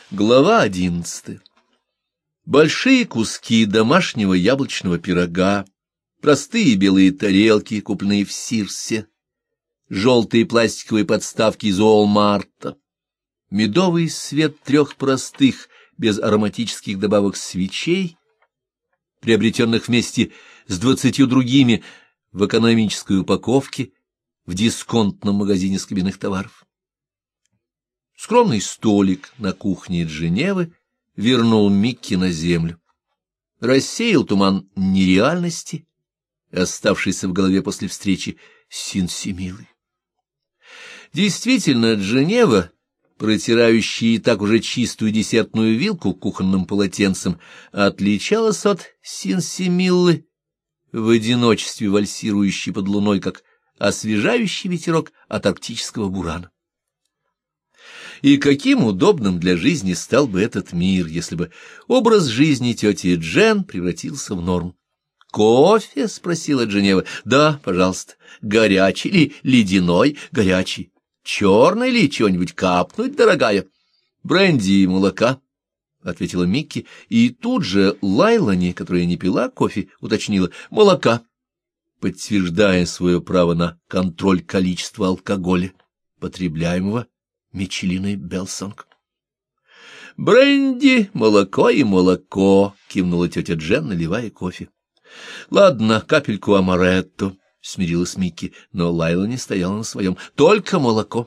Глава 11. Большие куски домашнего яблочного пирога, простые белые тарелки, купленные в Сирсе, желтые пластиковые подставки из Уолмарта, медовый свет 3 простых, без ароматических добавок свечей, приобретенных вместе с 20 другими в экономической упаковке в дисконтном магазине скобяных товаров. Скромный столик на кухне Дженевы вернул Микки на землю. Рассеял туман нереальности, оставшийся в голове после встречи с Синсимилой. Действительно, Дженева, протирающая и так уже чистую десертную вилку кухонным полотенцем, отличалась от Синсимиллы, в одиночестве вальсирующей под луной, как освежающий ветерок от арктического бурана. И каким удобным для жизни стал бы этот мир, если бы образ жизни тети Джен превратился в норму. «Кофе?» — спросила Дженева. «Да, пожалуйста. Горячий или ледяной? Горячий. Черный ли чего-нибудь капнуть, дорогая?» «Бренди и молока», — ответила Микки, и тут же Лайлани, которая не пила кофе, уточнила: «молока», подтверждая свое право на контроль количества алкоголя, потребляемого Мичелиной Белсонг. «Бренди, молоко и молоко», — кивнула тетя Джен, наливая кофе. «Ладно, капельку амаретто», — смирилась Микки, но Лайлани стояла на своем. «Только молоко».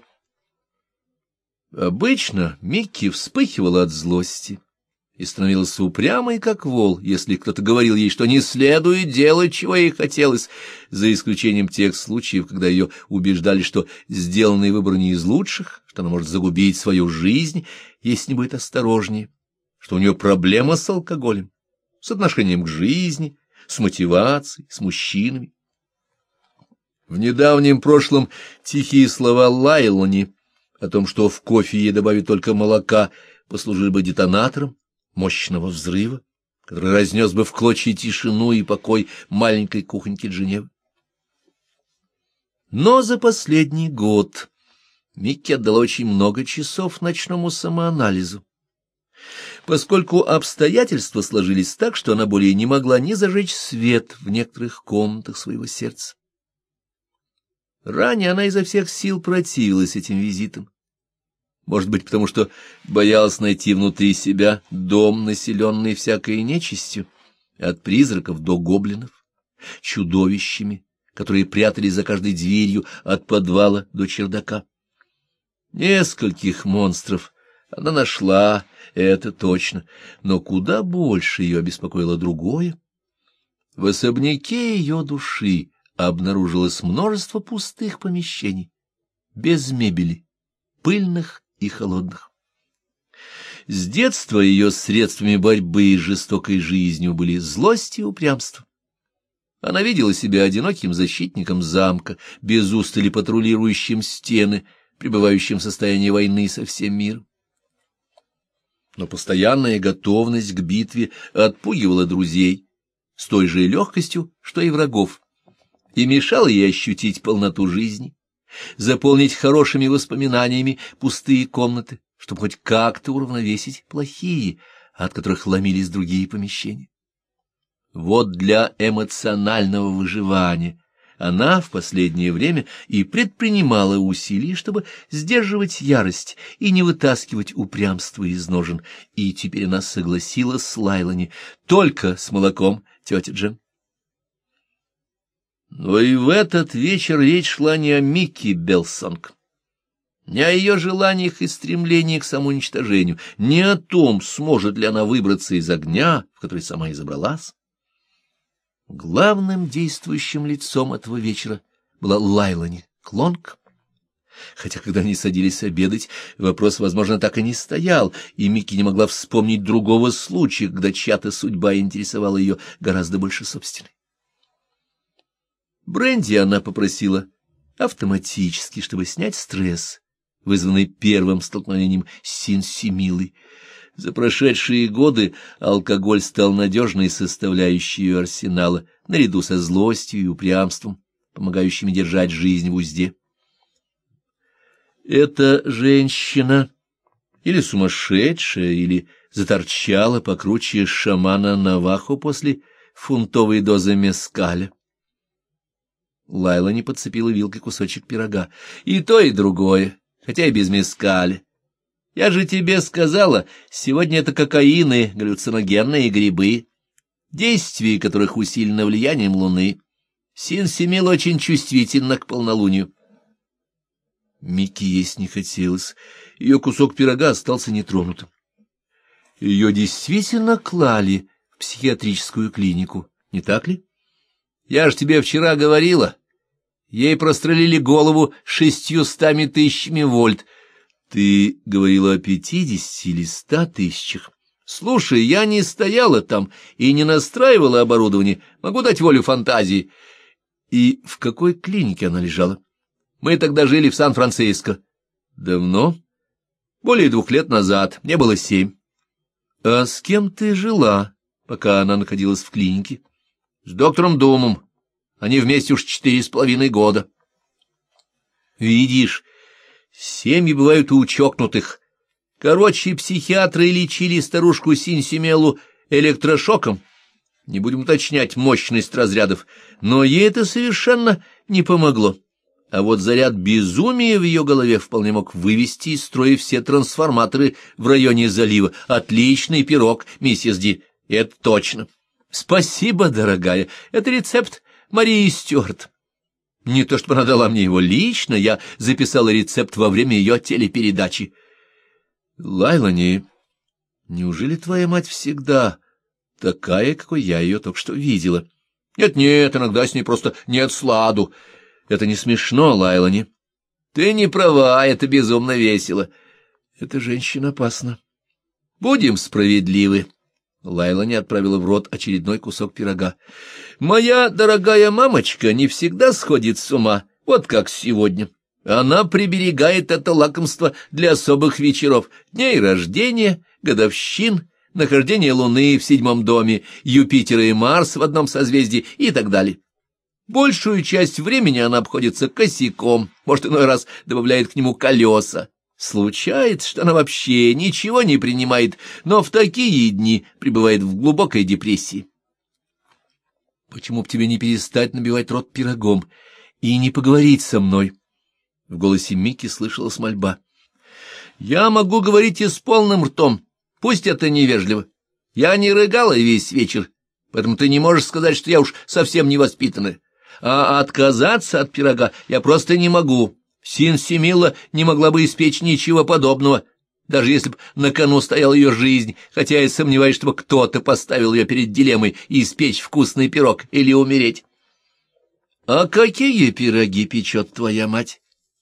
Обычно Микки вспыхивала от злости и становилась упрямой, как вол, если кто-то говорил ей, что не следует делать, чего ей хотелось, за исключением тех случаев, когда ее убеждали, что сделанный выбор не из лучших, что она может загубить свою жизнь, если не будет осторожнее, что у нее проблема с алкоголем, с отношением к жизни, с мотивацией, с мужчинами. В недавнем прошлом тихие слова Лайлани о том, что в кофе ей добавят только молока, послужили бы детонатором мощного взрыва, который разнес бы в клочья тишину и покой маленькой кухоньки Дженевы. Но за последний год Микки отдала очень много часов ночному самоанализу, поскольку обстоятельства сложились так, что она более не могла ни зажечь свет в некоторых комнатах своего сердца. Ранее она изо всех сил противилась этим визитам. Может быть, потому что боялась найти внутри себя дом, населенный всякой нечистью, от призраков до гоблинов, чудовищами, которые прятались за каждой дверью от подвала до чердака. Нескольких монстров она нашла, это точно, но куда больше ее обеспокоило другое. В особняке ее души обнаружилось множество пустых помещений, без мебели, пыльных и холодных. С детства ее средствами борьбы с жестокой жизнью были злость и упрямство. Она видела себя одиноким защитником замка, без устали патрулирующим стены, пребывающим в состоянии войны со всем миром. Но постоянная готовность к битве отпугивала друзей с той же легкостью, что и врагов, и мешала ей ощутить полноту жизни, заполнить хорошими воспоминаниями пустые комнаты, чтобы хоть как-то уравновесить плохие, от которых ломились другие помещения. Вот для эмоционального выживания она в последнее время и предпринимала усилия, чтобы сдерживать ярость и не вытаскивать упрямство из ножен, и теперь она согласилась с Лайлани: только с молоком, тетя Джен. Но и в этот вечер речь шла не о Микки Белсонг, не о ее желаниях и стремлении к самоуничтожению, не о том, сможет ли она выбраться из огня, в который сама и забралась. Главным действующим лицом этого вечера была Лайлани Клонг, хотя когда они садились обедать, вопрос, возможно, так и не стоял, и Микки не могла вспомнить другого случая, когда чья-то судьба интересовала ее гораздо больше собственной. Бренди она попросила автоматически, чтобы снять стресс, вызванный первым столкновением с Синсимилой. За прошедшие годы алкоголь стал надежной составляющей ее арсенала, наряду со злостью и упрямством, помогающими держать жизнь в узде. Эта женщина или сумасшедшая, или заторчала покруче шамана Навахо после фунтовой дозы мескаля. Лайла не подцепила вилкой кусочек пирога. И то, и другое, хотя и без мескаля. Я же тебе сказала, сегодня это кокаин и галлюциногенные грибы, действие которых усилено влиянием луны. Син-Симил очень чувствительна к полнолунию. Микки есть не хотелось. Ее кусок пирога остался нетронутым. Ее действительно клали в психиатрическую клинику, не так ли? Я же тебе вчера говорила. Ей прострелили голову 600 000 вольт. Ты говорила о 50 или 100 тысячах. Слушай, я не стояла там и не настраивала оборудование. Могу дать волю фантазии. И в какой клинике она лежала? Мы тогда жили в Сан-Франциско. Давно? Более 2 лет назад. Мне было 7. А с кем ты жила, пока она находилась в клинике? С доктором Думом. Они вместе уж 4,5 года. Видишь, семьи бывают у чокнутых. Короче, психиатры лечили старушку Син-Симелу электрошоком. Не будем уточнять мощность разрядов, но ей это совершенно не помогло. А вот заряд безумия в ее голове вполне мог вывести из строя все трансформаторы в районе залива. Отличный пирог, миссис Ди, это точно. Спасибо, дорогая, это рецепт Марии Стюарт. Не то чтобы она дала мне его лично, я записала рецепт во время ее телепередачи. Лайлани, неужели твоя мать всегда такая, какой я ее только что видела? Нет-нет, иногда с ней просто нет сладу. Это не смешно, Лайлани. Ты не права, это безумно весело. Эта женщина опасна. Будем справедливы. Лайлани отправила в рот очередной кусок пирога. Моя дорогая мамочка не всегда сходит с ума, вот как сегодня. Она приберегает это лакомство для особых вечеров, дней рождения, годовщин, нахождения Луны в 7-м доме, Юпитера и Марс в одном созвездии и так далее. Большую часть времени она обходится косяком, может, иной раз добавляет к нему колеса. Случается, что она вообще ничего не принимает, но в такие дни пребывает в глубокой депрессии. Почему б тебе не перестать набивать рот пирогом и не поговорить со мной? В голосе Микки слышалась мольба. Я могу говорить и с полным ртом, пусть это невежливо. Я не рыгала весь вечер, поэтому ты не можешь сказать, что я уж совсем невоспитанная. А отказаться от пирога я просто не могу. Син-Симила не могла бы испечь ничего подобного, даже если бы на кону стояла ее жизнь, хотя я сомневаюсь, чтобы кто-то поставил ее перед дилеммой испечь вкусный пирог или умереть. — А какие пироги печет твоя мать?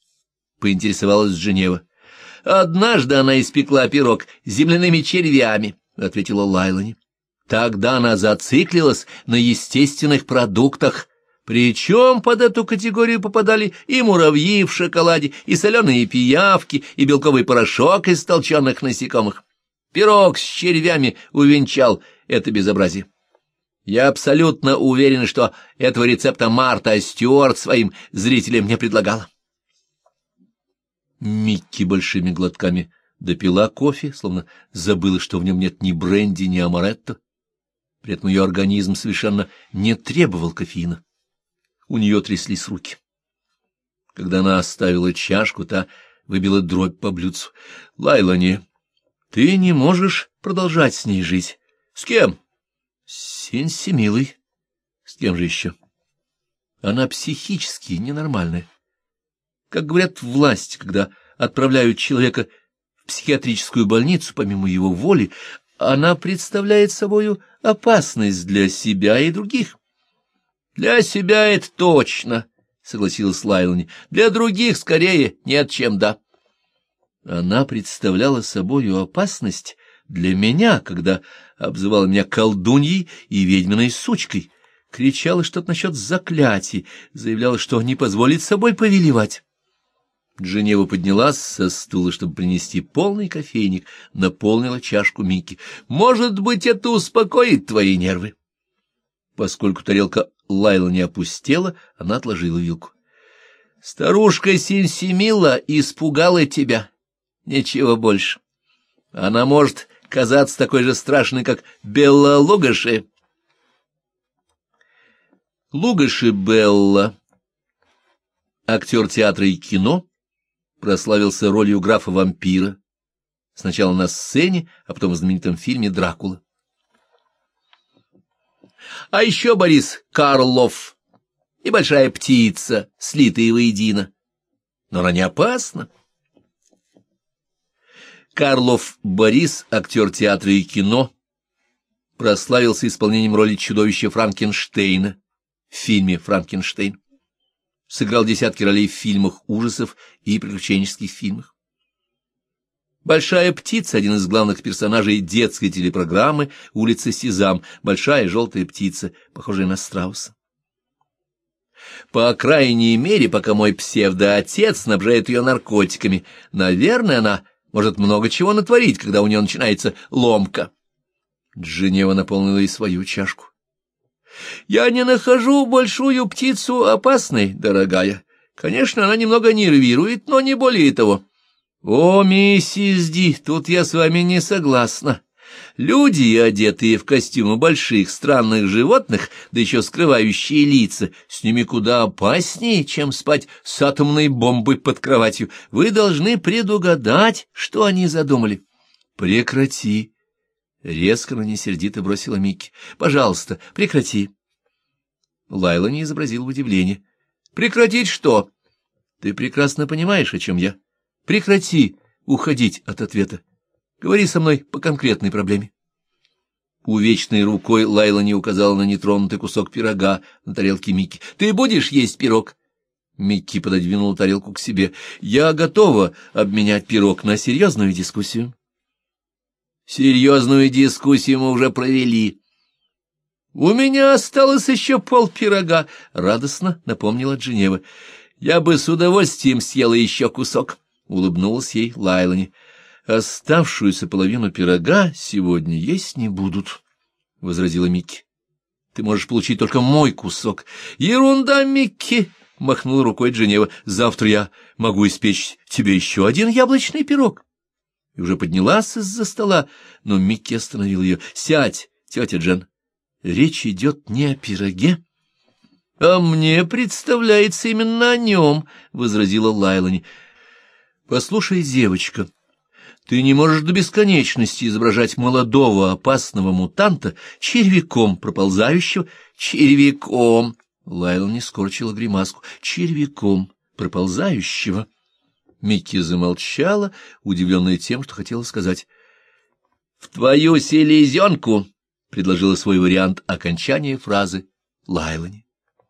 — поинтересовалась Женева. — Однажды она испекла пирог с земляными червями, — ответила Лайлани. Тогда она зациклилась на естественных продуктах. Причем под эту категорию попадали и муравьи в шоколаде, и соленые пиявки, и белковый порошок из толченых насекомых. Пирог с червями увенчал это безобразие. Я абсолютно уверен, что этого рецепта Марта Стюарт своим зрителям не предлагала. Микки большими глотками допила кофе, словно забыла, что в нем нет ни бренди, ни амаретто. При этом ее организм совершенно не требовал кофеина. У нее тряслись руки. Когда она оставила чашку, та выбила дробь по блюдцу. — Лайлани, ты не можешь продолжать с ней жить. — С кем? — С Син-Симилой. — С кем же еще? — Она психически ненормальная. Как говорят власти, когда отправляют человека в психиатрическую больницу помимо его воли, она представляет собою опасность для себя и других. — Для себя это точно, — согласилась Лайлани. — Для других, скорее, нет, чем да. Она представляла собою опасность для меня, когда обзывала меня колдуньей и ведьминой сучкой, кричала что-то насчет заклятий, заявляла, что не позволит собой повелевать. Женева поднялась со стула, чтобы принести полный кофейник, наполнила чашку Микки. — Может быть, это успокоит твои нервы? Поскольку тарелка Лайлани опустела, она отложила вилку. — Старушка Син-Симила испугала тебя. Ничего больше. Она может казаться такой же страшной, как Белла Лугоши. Лугоши Белла, актер театра и кино, прославился ролью графа-вампира, сначала на сцене, а потом в знаменитом фильме «Дракула». А еще Борис Карлов и большая птица, слитые воедино. Но она не опасна. Карлов Борис, актер театра и кино, прославился исполнением роли чудовища Франкенштейна в фильме «Франкенштейн». Сыграл десятки ролей в фильмах ужасов и приключенческих фильмах. Большая птица — один из главных персонажей детской телепрограммы «Улица Сезам», большая желтая птица, похожая на страуса. По крайней мере, пока мой псевдоотец снабжает ее наркотиками, наверное, она может много чего натворить, когда у нее начинается ломка. Дженева наполнила и свою чашку. «Я не нахожу большую птицу опасной, дорогая. Конечно, она немного нервирует, но не более того». «О, миссис Ди, тут я с вами не согласна. Люди, одетые в костюмы больших странных животных, да еще скрывающие лица, с ними куда опаснее, чем спать с атомной бомбой под кроватью. Вы должны предугадать, что они задумали». «Прекрати!» — резко, но не сердито бросила Микки. «Пожалуйста, прекрати». Лайла не изобразила удивления. «Прекратить что? Ты прекрасно понимаешь, о чем я. Прекрати уходить от ответа. Говори со мной по конкретной проблеме». Увечной рукой Лайла не указала на нетронутый кусок пирога на тарелке Микки. «Ты будешь есть пирог?» Микки пододвинула тарелку к себе. «Я готова обменять пирог на серьезную дискуссию». «Серьезную дискуссию мы уже провели». «У меня осталось еще полпирога», — радостно напомнила Дженева. «Я бы с удовольствием съела еще кусок». — улыбнулась ей Лайлани. — Оставшуюся половину пирога сегодня есть не будут, — возразила Микки. — Ты можешь получить только мой кусок. — Ерунда, Микки! — махнула рукой Дженева. — Завтра я могу испечь тебе еще один яблочный пирог. И уже поднялась из-за стола, но Микки остановил ее. — Сядь, тетя Джен. Речь идет не о пироге. — А мне представляется именно о нем, — возразила Лайлани. «Послушай, девочка, ты не можешь до бесконечности изображать молодого опасного мутанта червяком проползающего, червяком». Лайла не скорчила гримаску. «Червяком проползающего». Микки замолчала, удивленная тем, что хотела сказать. «В твою селезенку», — предложила свой вариант окончания фразы Лайлани.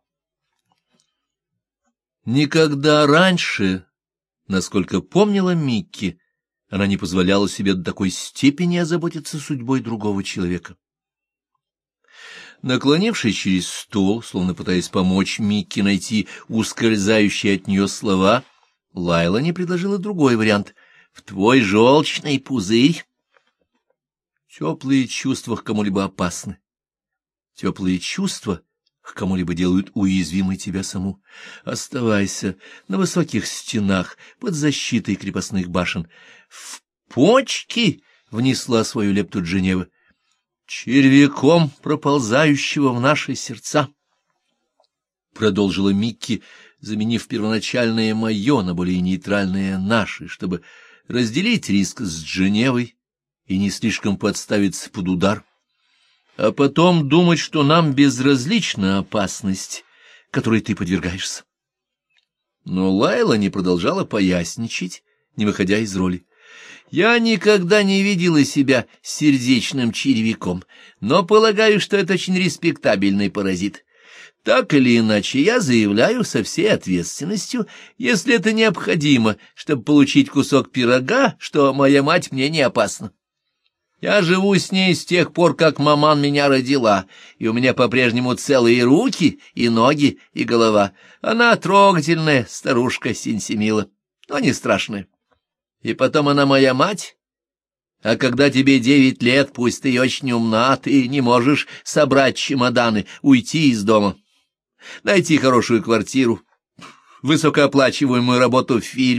Никогда раньше, насколько помнила Микки, она не позволяла себе до такой степени озаботиться судьбой другого человека. Наклонившись через стол, словно пытаясь помочь Микки найти ускользающие от нее слова, Лайла не предложила другой вариант — «в твой желчный пузырь». Теплые чувства к кому-либо опасны. Теплые чувства к кому-либо делают уязвимой тебя саму. Оставайся на высоких стенах под защитой крепостных башен. В почки внесла свою лепту Дженева. Червяком проползающего в наши сердца, продолжила Микки, заменив первоначальное «моё» на более нейтральное «наши», чтобы разделить риск с Дженевой и не слишком подставиться под удар. А потом думать, что нам безразлична опасность, которой ты подвергаешься. Но Лайла не продолжала поясничать, не выходя из роли. Я никогда не видела себя сердечным червяком, но полагаю, что это очень респектабельный паразит. Так или иначе, я заявляю со всей ответственностью, если это необходимо, чтобы получить кусок пирога, что моя мать мне не опасна. Я живу с ней с тех пор, как маман меня родила, и у меня по-прежнему целые руки и ноги и голова. Она трогательная старушка Синсимила, но не страшная. И потом она моя мать. А когда тебе 9 лет, пусть ты очень умна, ты не можешь собрать чемоданы, уйти из дома, найти хорошую квартиру, высокооплачиваемую работу в фирме,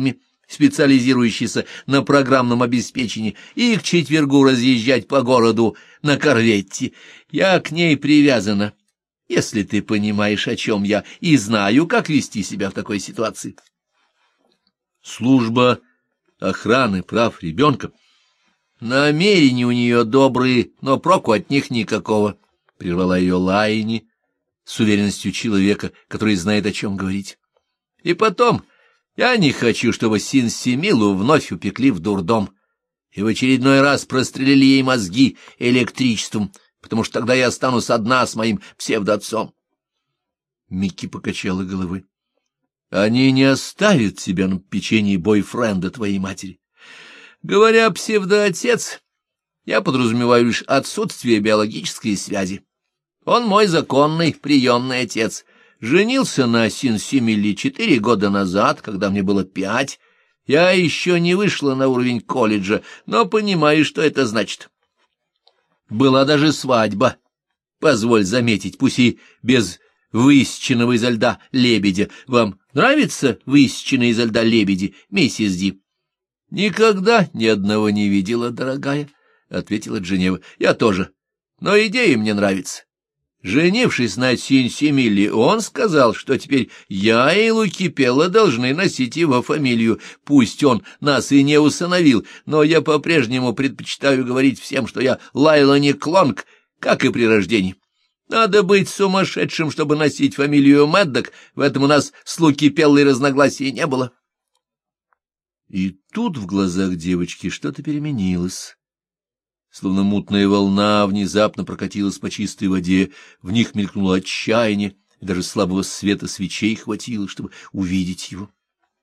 специализирующийся на программном обеспечении, и к четвергу разъезжать по городу на корветте. Я к ней привязана, если ты понимаешь, о чем я, и знаю, как вести себя в такой ситуации. Служба охраны прав ребенка. Намерения у нее добрые, но проку от них никакого, — прервала ее Лайни с уверенностью человека, который знает, о чем говорить. И потом, я не хочу, чтобы Синсимилу вновь упекли в дурдом и в очередной раз прострелили ей мозги электричеством, потому что тогда я останусь одна с моим псевдоотцом. Микки покачала головой. Они не оставят тебя на печенье бойфренда твоей матери. Говоря псевдоотец, я подразумеваю лишь отсутствие биологической связи. Он мой законный приемный отец. Женился на Синсимиле 4 года назад, когда мне было 5. Я еще не вышла на уровень колледжа, но понимаю, что это значит. Была даже свадьба, позволь заметить, пусть и без высеченного изо льда лебедя. Вам нравится высеченные изо льда лебеди, миссис Ди? — Никогда ни одного не видела, дорогая, — ответила Дженева. — Я тоже, но идея мне нравится. Женившись на Синсимиле, он сказал, что теперь я и Лукипелла должны носить его фамилию. Пусть он нас и не усыновил, но я по-прежнему предпочитаю говорить всем, что я Лайлани Клонг, как и при рождении. Надо быть сумасшедшим, чтобы носить фамилию Мэддок, в этом у нас с Лукипеллой разногласий не было. И тут в глазах девочки что-то переменилось. Словно мутная волна внезапно прокатилась по чистой воде, в них мелькнуло отчаяние, и даже слабого света свечей хватило, чтобы увидеть его.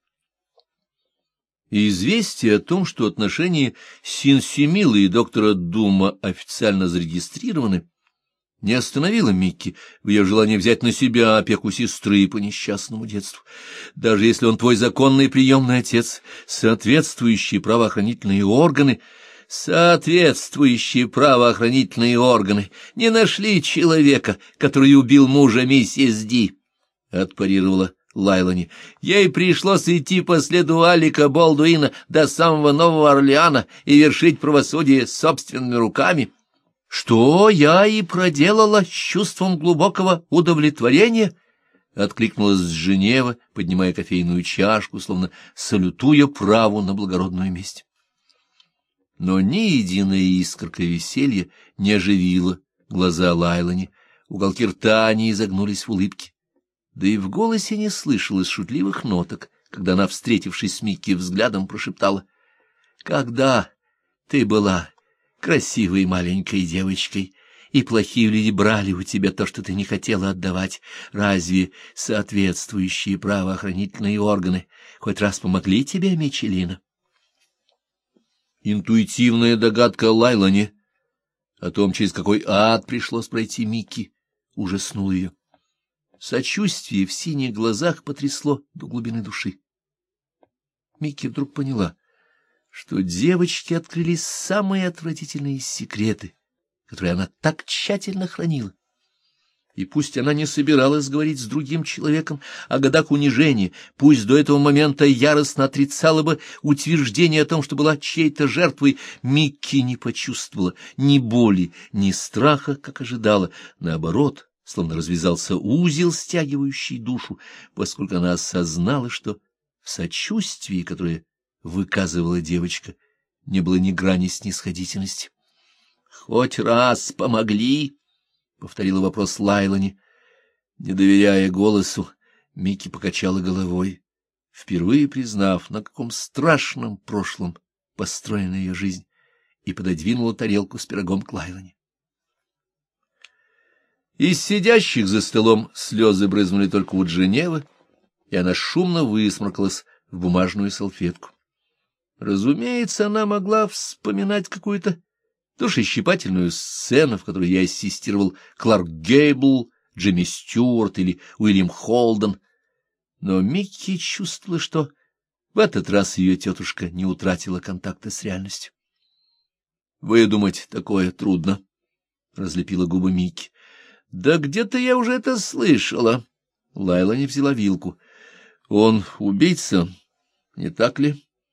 И известие о том, что отношения Синсимилы и доктора Дума официально зарегистрированы, не остановило Микки в ее желании взять на себя опеку сестры по несчастному детству. Даже если он твой законный приемный отец, соответствующие правоохранительные органы не нашли человека, который убил мужа миссис Ди, — отпарировала Лайлани. Ей пришлось идти по следу Алика Болдуина до самого Нового Орлеана и вершить правосудие собственными руками. — Что я и проделала с чувством глубокого удовлетворения? — откликнулась Женева, поднимая кофейную чашку, словно салютуя праву на благородную месть. Но ни единая искорка веселья не оживила глаза Лайлани, уголки рта не изогнулись в улыбке, да и в голосе не слышалось шутливых ноток, когда она, встретившись с Микки взглядом, прошептала: «Когда ты была красивой маленькой девочкой, и плохие люди брали у тебя то, что ты не хотела отдавать, разве соответствующие правоохранительные органы хоть раз помогли тебе, Мичелина?» Интуитивная догадка Лайлани о том, через какой ад пришлось пройти Микки, ужаснула ее. Сочувствие в синих глазах потрясло до глубины души. Микки вдруг поняла, что девочке открылись самые отвратительные секреты, которые она так тщательно хранила. И пусть она не собиралась говорить с другим человеком о годах унижения, пусть до этого момента яростно отрицала бы утверждение о том, что была чьей-то жертвой, Микки не почувствовала ни боли, ни страха, как ожидала. Наоборот, словно развязался узел, стягивающий душу, поскольку она осознала, что в сочувствии, которое выказывала девочка, не было ни грани снисходительности. — Хоть раз помогли? — повторила вопрос Лайлани. Не доверяя голосу, Микки покачала головой, впервые признав, на каком страшном прошлом построена ее жизнь, и пододвинула тарелку с пирогом к Лайлани. Из сидящих за столом слезы брызнули только у Дженевы, и она шумно высморкалась в бумажную салфетку. Разумеется, она могла вспоминать какую-то душещипательную сцену, в которой я ассистировал Кларк Гейбл, Джимми Стюарт или Уильям Холден, но Микки чувствовала, что в этот раз ее тетушка не утратила контакта с реальностью. — Выдумать такое трудно, — разлепила губы Микки. — Да где-то я уже это слышала. Лайла не взяла вилку. — Он убийца, не так ли?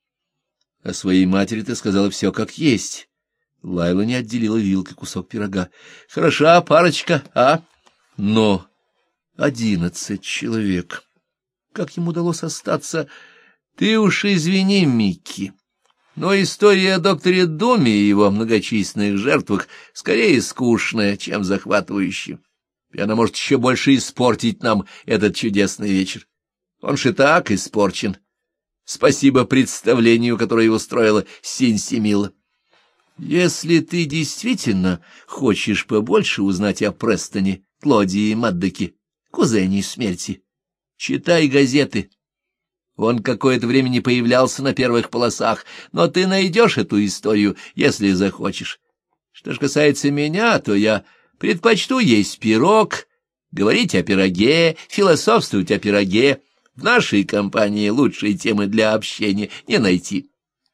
О своей матери ты сказала все как есть. Лайла не отделила вилкой кусок пирога. Хороша парочка, а? Но 11 человек. Как ему удалось остаться? Ты уж извини, Микки, но история о докторе Думе и его многочисленных жертвах скорее скучная, чем захватывающая. И она может еще больше испортить нам этот чудесный вечер. Он же так испорчен. Спасибо представлению, которое устроила Синсимила. Если ты действительно хочешь побольше узнать о Престоне, Клодии и Маддоке, кузене смерти, читай газеты. Он какое-то время не появлялся на первых полосах, но ты найдешь эту историю, если захочешь. Что ж касается меня, то я предпочту есть пирог, говорить о пироге, философствовать о пироге. В нашей компании лучшие темы для общения не найти.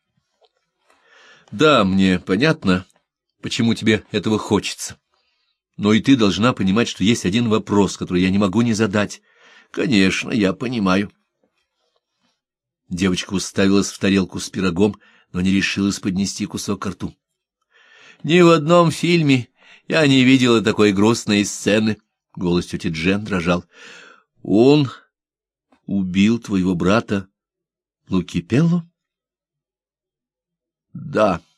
Да, мне понятно, почему тебе этого хочется. Но и ты должна понимать, что есть один вопрос, который я не могу не задать. Конечно, я понимаю. Девочка уставилась в тарелку с пирогом, но не решилась поднести кусок ко рту. Ни в одном фильме я не видела такой грустной сцены. Голос тети Джен дрожал. Он убил твоего брата Лукипелло? Да.